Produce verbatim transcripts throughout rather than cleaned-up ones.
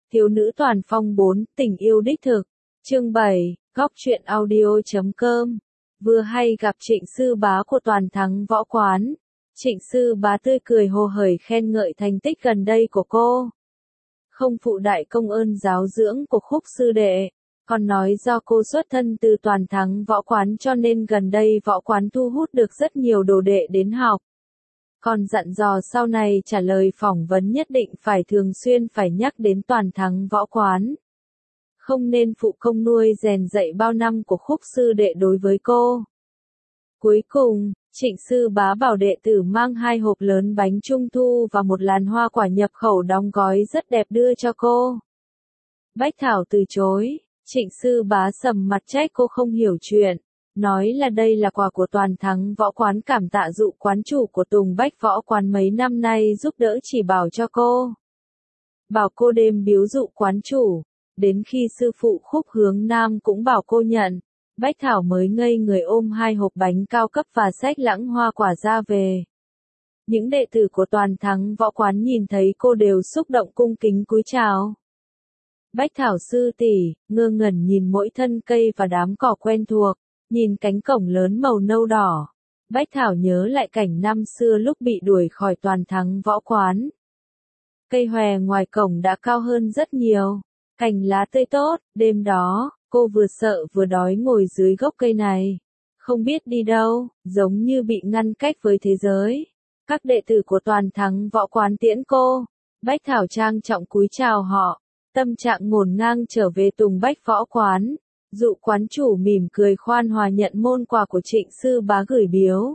Thiếu nữ toàn phong bốn, tình yêu đích thực. Chương bảy, góc truyện audio.com. Vừa hay gặp Trịnh sư bá của Toàn Thắng Võ Quán. Trịnh sư bá tươi cười hồ hởi khen ngợi thành tích gần đây của cô. Không phụ đại công ơn giáo dưỡng của Khúc sư đệ, còn nói do cô xuất thân từ Toàn Thắng Võ Quán cho nên gần đây Võ Quán thu hút được rất nhiều đồ đệ đến học. Còn dặn dò sau này trả lời phỏng vấn nhất định phải thường xuyên phải nhắc đến Toàn Thắng Võ Quán. Không nên phụ công nuôi rèn dạy bao năm của Khúc sư đệ đối với cô. Cuối cùng, Trịnh sư bá bảo đệ tử mang hai hộp lớn bánh trung thu và một làn hoa quả nhập khẩu đóng gói rất đẹp đưa cho cô. Bách Thảo từ chối, Trịnh sư bá sầm mặt trách cô không hiểu chuyện, nói là đây là quà của Toàn Thắng Võ Quán cảm tạ dụ quán chủ của Tùng Bách Võ Quán mấy năm nay giúp đỡ chỉ bảo cho cô. Bảo cô đêm biếu dụ quán chủ, đến khi sư phụ Khúc Hướng Nam cũng bảo cô nhận. Bách Thảo mới ngây người ôm hai hộp bánh cao cấp và xách lãng hoa quả ra về. Những đệ tử của Toàn Thắng Võ Quán nhìn thấy cô đều xúc động cung kính cúi chào. Bách Thảo sư tỷ, ngơ ngẩn nhìn mỗi thân cây và đám cỏ quen thuộc, nhìn cánh cổng lớn màu nâu đỏ. Bách Thảo nhớ lại cảnh năm xưa lúc bị đuổi khỏi Toàn Thắng Võ Quán. Cây hòe ngoài cổng đã cao hơn rất nhiều, cành lá tươi tốt, đêm đó. Cô vừa sợ vừa đói ngồi dưới gốc cây này, không biết đi đâu, giống như bị ngăn cách với thế giới. Các đệ tử của Toàn Thắng Võ Quán tiễn cô, Bách Thảo trang trọng cúi chào họ, tâm trạng ngổn ngang trở về Tùng Bách Võ Quán. Dụ quán chủ mỉm cười khoan hòa nhận môn quà của Trịnh sư bá gửi biếu.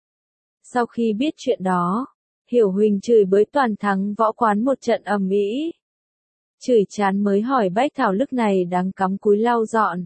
Sau khi biết chuyện đó, Hiểu Huỳnh chửi bới Toàn Thắng Võ Quán một trận ầm ĩ. Chửi chán mới hỏi Bách Thảo lúc này đang cắm cúi lau dọn.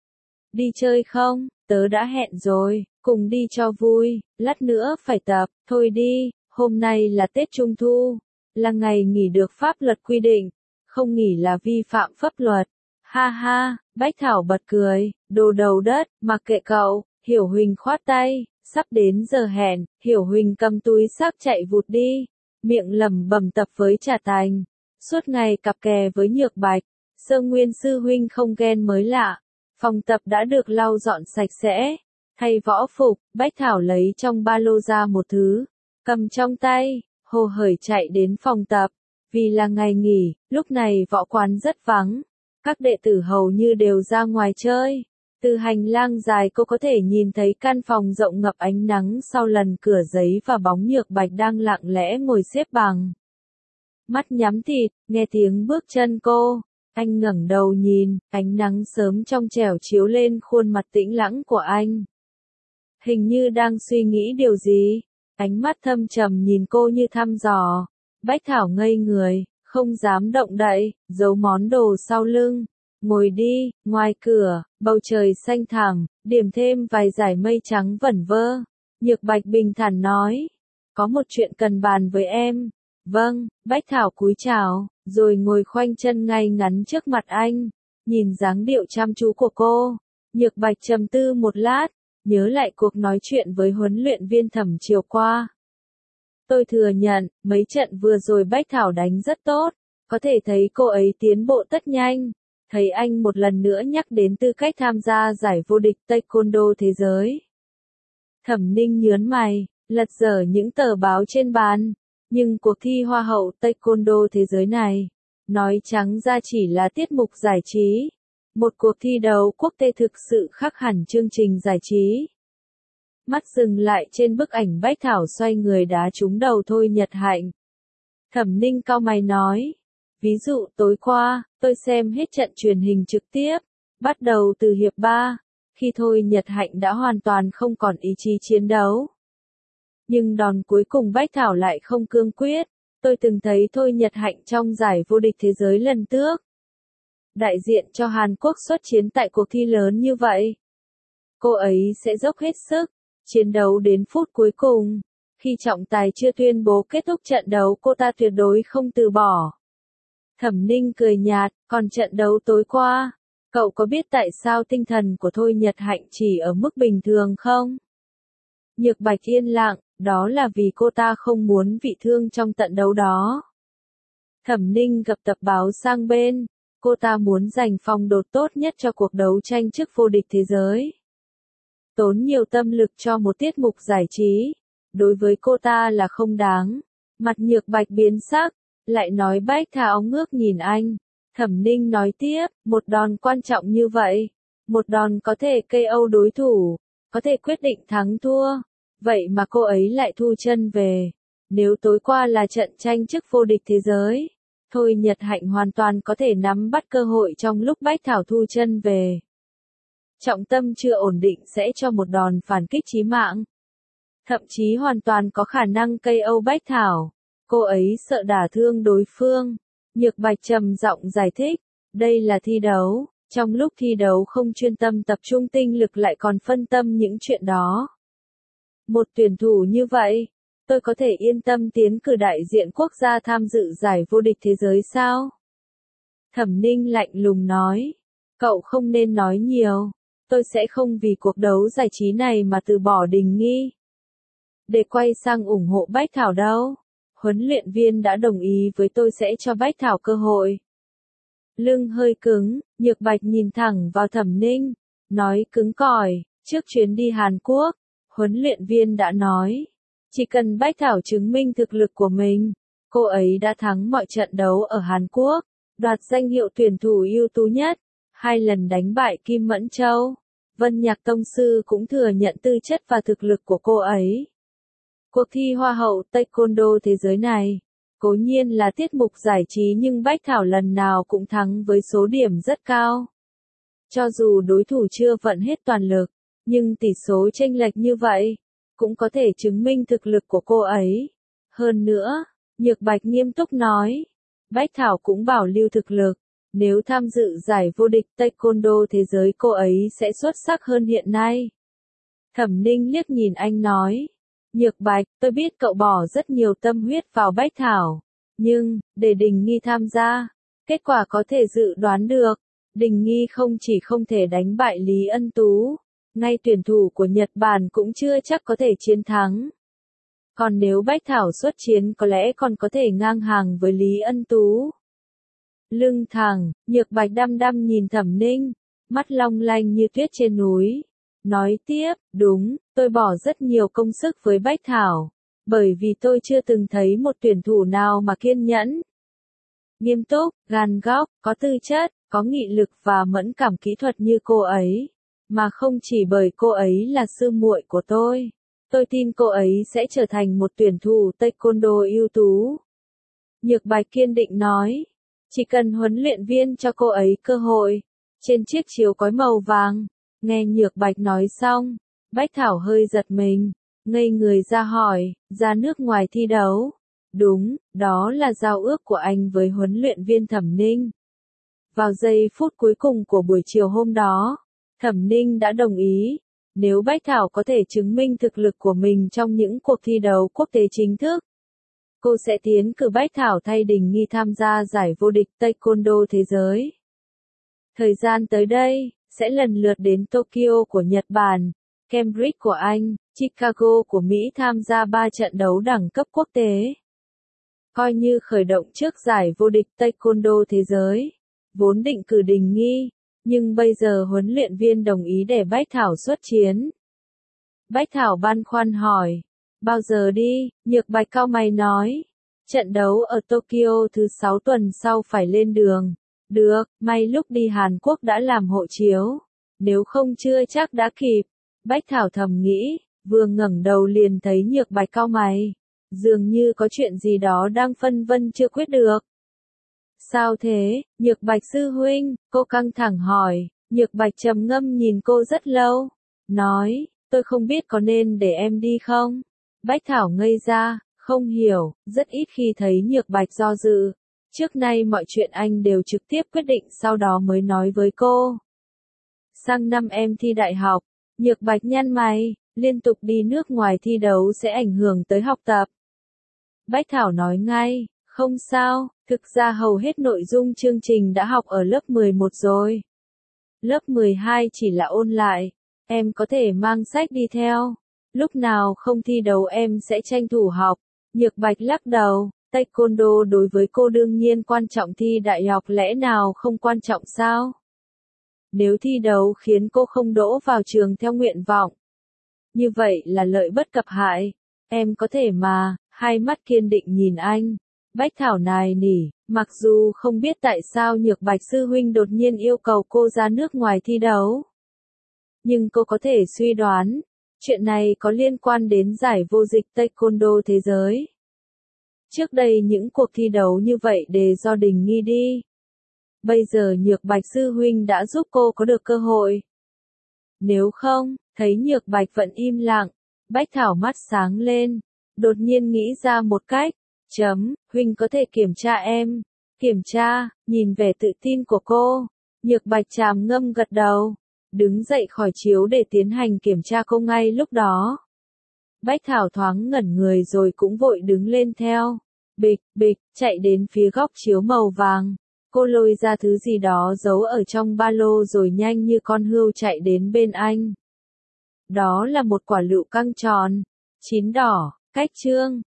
Đi chơi không? Tớ đã hẹn rồi, cùng đi cho vui, lát nữa phải tập, thôi đi, hôm nay là Tết Trung Thu, là ngày nghỉ được pháp luật quy định, không nghỉ là vi phạm pháp luật. Ha ha, Bách Thảo bật cười, đồ đầu đất, mặc kệ cậu. Hiểu Huỳnh khoát tay, sắp đến giờ hẹn, Hiểu Huỳnh cầm túi xách chạy vụt đi, miệng lẩm bẩm tập với Trà Thành. Suốt ngày cặp kè với Nhược Bạch, Sơ Nguyên sư huynh không ghen mới lạ. Phòng tập đã được lau dọn sạch sẽ. Thay võ phục, Bách Thảo lấy trong ba lô ra một thứ, cầm trong tay, hồ hởi chạy đến phòng tập. Vì là ngày nghỉ, lúc này võ quán rất vắng. Các đệ tử hầu như đều ra ngoài chơi. Từ hành lang dài cô có thể nhìn thấy căn phòng rộng ngập ánh nắng sau lần cửa giấy và bóng Nhược Bạch đang lặng lẽ ngồi xếp bằng. Mắt nhắm thịt, nghe tiếng bước chân cô, anh ngẩng đầu nhìn, ánh nắng sớm trong trẻo chiếu lên khuôn mặt tĩnh lặng của anh. Hình như đang suy nghĩ điều gì, ánh mắt thâm trầm nhìn cô như thăm dò. Bách Thảo ngây người, không dám động đậy, giấu món đồ sau lưng. Ngồi đi, ngoài cửa, bầu trời xanh thẳm, điểm thêm vài dải mây trắng vẩn vơ. Nhược Bạch bình thản nói, có một chuyện cần bàn với em. Vâng, Bách Thảo cúi chào, rồi ngồi khoanh chân ngay ngắn trước mặt anh, nhìn dáng điệu chăm chú của cô. Nhược Bạch trầm tư một lát, nhớ lại cuộc nói chuyện với huấn luyện viên Thẩm chiều qua. Tôi thừa nhận, mấy trận vừa rồi Bách Thảo đánh rất tốt, có thể thấy cô ấy tiến bộ rất nhanh. Thấy anh một lần nữa nhắc đến tư cách tham gia giải vô địch Taekwondo thế giới. Thẩm Ninh nhớn mày, lật dở những tờ báo trên bàn. Nhưng cuộc thi Hoa hậu Taekwondo thế giới này, nói trắng ra chỉ là tiết mục giải trí. Một cuộc thi đấu quốc tế thực sự khác hẳn chương trình giải trí. Mắt dừng lại trên bức ảnh Bách Thảo xoay người đá trúng đầu Thôi Nhật Hạnh. Thẩm Ninh cau mày nói, ví dụ tối qua, tôi xem hết trận truyền hình trực tiếp, bắt đầu từ hiệp ba, khi Thôi Nhật Hạnh đã hoàn toàn không còn ý chí chiến đấu. Nhưng đòn cuối cùng Bách Thảo lại không cương quyết. Tôi từng thấy Thôi Nhật Hạnh trong giải vô địch thế giới lần trước. Đại diện cho Hàn Quốc xuất chiến tại cuộc thi lớn như vậy. Cô ấy sẽ dốc hết sức, chiến đấu đến phút cuối cùng. Khi trọng tài chưa tuyên bố kết thúc trận đấu cô ta tuyệt đối không từ bỏ. Thẩm Ninh cười nhạt, còn trận đấu tối qua, cậu có biết tại sao tinh thần của Thôi Nhật Hạnh chỉ ở mức bình thường không? Nhược Bạch yên lặng, đó là vì cô ta không muốn bị thương trong trận đấu đó. Thẩm Ninh gập tập báo sang bên, cô ta muốn giành phong đột tốt nhất cho cuộc đấu tranh chức vô địch thế giới. Tốn nhiều tâm lực cho một tiết mục giải trí, đối với cô ta là không đáng. Mặt Nhược Bạch biến sắc, lại nói Bách Thảo ngước nhìn anh. Thẩm Ninh nói tiếp, một đòn quan trọng như vậy, một đòn có thể ca o đối thủ, có thể quyết định thắng thua, vậy mà cô ấy lại thu chân về. Nếu tối qua là trận tranh chức vô địch thế giới, Thôi Nhật Hạnh hoàn toàn có thể nắm bắt cơ hội trong lúc Bách Thảo thu chân về. Trọng tâm chưa ổn định sẽ cho một đòn phản kích chí mạng. Thậm chí hoàn toàn có khả năng ca o Bách Thảo. Cô ấy sợ đả thương đối phương. Nhược Bạch trầm giọng giải thích, đây là thi đấu, trong lúc thi đấu không chuyên tâm tập trung tinh lực lại còn phân tâm những chuyện đó. Một tuyển thủ như vậy, tôi có thể yên tâm tiến cử đại diện quốc gia tham dự giải vô địch thế giới sao? Thẩm Ninh lạnh lùng nói, cậu không nên nói nhiều, tôi sẽ không vì cuộc đấu giải trí này mà từ bỏ Đình Nghi. Để quay sang ủng hộ Bách Thảo đâu. Huấn luyện viên đã đồng ý với tôi sẽ cho Bách Thảo cơ hội. Lưng hơi cứng, Nhược Bạch nhìn thẳng vào Thẩm Ninh, nói cứng cỏi, trước chuyến đi Hàn Quốc, huấn luyện viên đã nói, chỉ cần Bách Thảo chứng minh thực lực của mình, cô ấy đã thắng mọi trận đấu ở Hàn Quốc, đoạt danh hiệu tuyển thủ ưu tú nhất, hai lần đánh bại Kim Mẫn Châu. Vân Nhạc Tông Sư cũng thừa nhận tư chất và thực lực của cô ấy. Cuộc thi Hoa hậu Taekwondo thế giới này, cố nhiên là tiết mục giải trí nhưng Bách Thảo lần nào cũng thắng với số điểm rất cao. Cho dù đối thủ chưa vận hết toàn lực, nhưng tỷ số chênh lệch như vậy, cũng có thể chứng minh thực lực của cô ấy. Hơn nữa, Nhược Bạch nghiêm túc nói, Bách Thảo cũng bảo lưu thực lực, nếu tham dự giải vô địch Taekwondo thế giới cô ấy sẽ xuất sắc hơn hiện nay. Thẩm Ninh liếc nhìn anh nói, Nhược Bạch, tôi biết cậu bỏ rất nhiều tâm huyết vào Bách Thảo, nhưng, để Đình Nghi tham gia, kết quả có thể dự đoán được, Đình Nghi không chỉ không thể đánh bại Lý Ân Tú, ngay tuyển thủ của Nhật Bản cũng chưa chắc có thể chiến thắng. Còn nếu Bách Thảo xuất chiến có lẽ còn có thể ngang hàng với Lý Ân Tú. Lưng thẳng, Nhược Bạch đăm đăm nhìn Thẩm Ninh, mắt long lanh như tuyết trên núi. Nói tiếp, đúng, tôi bỏ rất nhiều công sức với Bách Thảo, bởi vì tôi chưa từng thấy một tuyển thủ nào mà kiên nhẫn, nghiêm túc, gan góc, có tư chất, có nghị lực và mẫn cảm kỹ thuật như cô ấy, mà không chỉ bởi cô ấy là sư muội của tôi. Tôi tin cô ấy sẽ trở thành một tuyển thủ Taekwondo ưu tú. Nhược Bạch kiên định nói, chỉ cần huấn luyện viên cho cô ấy cơ hội. Trên chiếc chiếu cói màu vàng, nghe Nhược Bạch nói xong, Bách Thảo hơi giật mình, ngây người ra hỏi, ra nước ngoài thi đấu. Đúng, đó là giao ước của anh với huấn luyện viên Thẩm Ninh. Vào giây phút cuối cùng của buổi chiều hôm đó, Thẩm Ninh đã đồng ý, nếu Bách Thảo có thể chứng minh thực lực của mình trong những cuộc thi đấu quốc tế chính thức, cô sẽ tiến cử Bách Thảo thay Đình Nghi tham gia giải vô địch Taekwondo thế giới. Thời gian tới đây, sẽ lần lượt đến Tokyo của Nhật Bản, Cambridge của Anh, Chicago của Mỹ tham gia ba trận đấu đẳng cấp quốc tế. Coi như khởi động trước giải vô địch Taekwondo thế giới, vốn định cử Đình Nghi, nhưng bây giờ huấn luyện viên đồng ý để Bách Thảo xuất chiến. Bách Thảo băn khoăn hỏi, bao giờ đi? Nhược Bạch cau mày nói, trận đấu ở Tokyo thứ sáu tuần sau phải lên đường. Được, may lúc đi Hàn Quốc đã làm hộ chiếu, nếu không chưa chắc đã kịp. Bách Thảo thầm nghĩ, vừa ngẩng đầu liền thấy Nhược Bạch cau mày, dường như có chuyện gì đó đang phân vân chưa quyết được. Sao thế, Nhược Bạch sư huynh? Cô căng thẳng hỏi. Nhược Bạch trầm ngâm nhìn cô rất lâu, nói, tôi không biết có nên để em đi không? Bách Thảo ngây ra, không hiểu, rất ít khi thấy Nhược Bạch do dự. Trước nay mọi chuyện anh đều trực tiếp quyết định sau đó mới nói với cô. Sang năm em thi đại học, Nhược Bạch nhăn mày, liên tục đi nước ngoài thi đấu sẽ ảnh hưởng tới học tập. Bách Thảo nói ngay, không sao, thực ra hầu hết nội dung chương trình đã học ở lớp mười một rồi. Lớp mười hai chỉ là ôn lại, em có thể mang sách đi theo. Lúc nào không thi đấu em sẽ tranh thủ học. Nhược Bạch lắc đầu, Taekwondo đối với cô đương nhiên quan trọng, thi đại học lẽ nào không quan trọng sao? Nếu thi đấu khiến cô không đỗ vào trường theo nguyện vọng, như vậy là lợi bất cập hại. Em có thể mà, hai mắt kiên định nhìn anh. Bách Thảo nài nỉ, mặc dù không biết tại sao Nhược Bạch sư huynh đột nhiên yêu cầu cô ra nước ngoài thi đấu. Nhưng cô có thể suy đoán, chuyện này có liên quan đến giải vô địch Taekwondo thế giới. Trước đây những cuộc thi đấu như vậy đều do Đình Nghi đi. Bây giờ Nhược Bạch sư huynh đã giúp cô có được cơ hội. Nếu không, thấy Nhược Bạch vẫn im lặng, Bách Thảo mắt sáng lên, đột nhiên nghĩ ra một cách. Chấm, huynh có thể kiểm tra em. Kiểm tra, nhìn vẻ tự tin của cô. Nhược Bạch tràm ngâm gật đầu, đứng dậy khỏi chiếu để tiến hành kiểm tra cô ngay lúc đó. Bách Thảo thoáng ngẩn người rồi cũng vội đứng lên theo. Bịch, bịch, chạy đến phía góc chiếu màu vàng. Cô lôi ra thứ gì đó giấu ở trong ba lô rồi nhanh như con hươu chạy đến bên anh. Đó là một quả lựu căng tròn, chín đỏ, cách chương.